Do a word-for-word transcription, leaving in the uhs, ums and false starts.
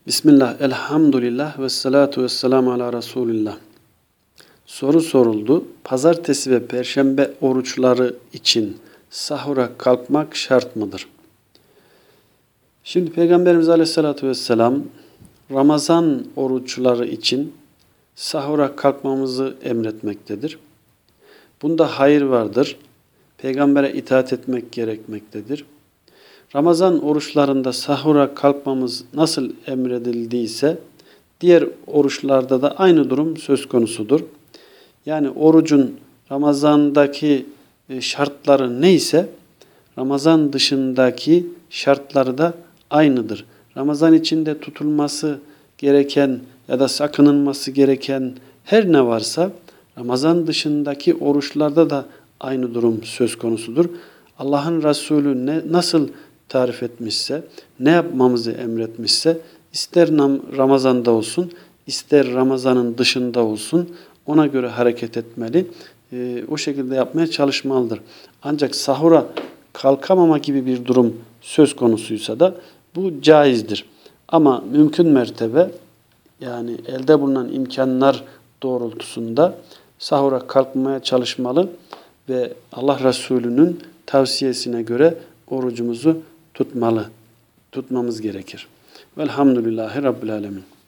Bismillah, elhamdülillah ve salatu ve selamu ala Resulillah. Soru soruldu. Pazartesi ve perşembe oruçları için sahura kalkmak şart mıdır? Şimdi Peygamberimiz Aleyhisselatü Vesselam Ramazan oruçları için sahura kalkmamızı emretmektedir. Bunda hayır vardır. Peygambere itaat etmek gerekmektedir. Ramazan oruçlarında sahura kalkmamız nasıl emredildiyse diğer oruçlarda da aynı durum söz konusudur. Yani orucun Ramazan'daki şartları neyse Ramazan dışındaki şartları da aynıdır. Ramazan içinde tutulması gereken ya da sakınılması gereken her ne varsa Ramazan dışındaki oruçlarda da aynı durum söz konusudur. Allah'ın Resulü ne, nasıl tarif etmişse, ne yapmamızı emretmişse, ister Ramazan'da olsun, ister Ramazan'ın dışında olsun, ona göre hareket etmeli, e, o şekilde yapmaya çalışmalıdır. Ancak sahura kalkamama gibi bir durum söz konusuysa da bu caizdir. Ama mümkün mertebe, yani elde bulunan imkanlar doğrultusunda sahura kalkmaya çalışmalı ve Allah Resulü'nün tavsiyesine göre orucumuzu tutmalı, tutmamız gerekir. Velhamdülillahi Rabbil Alemin.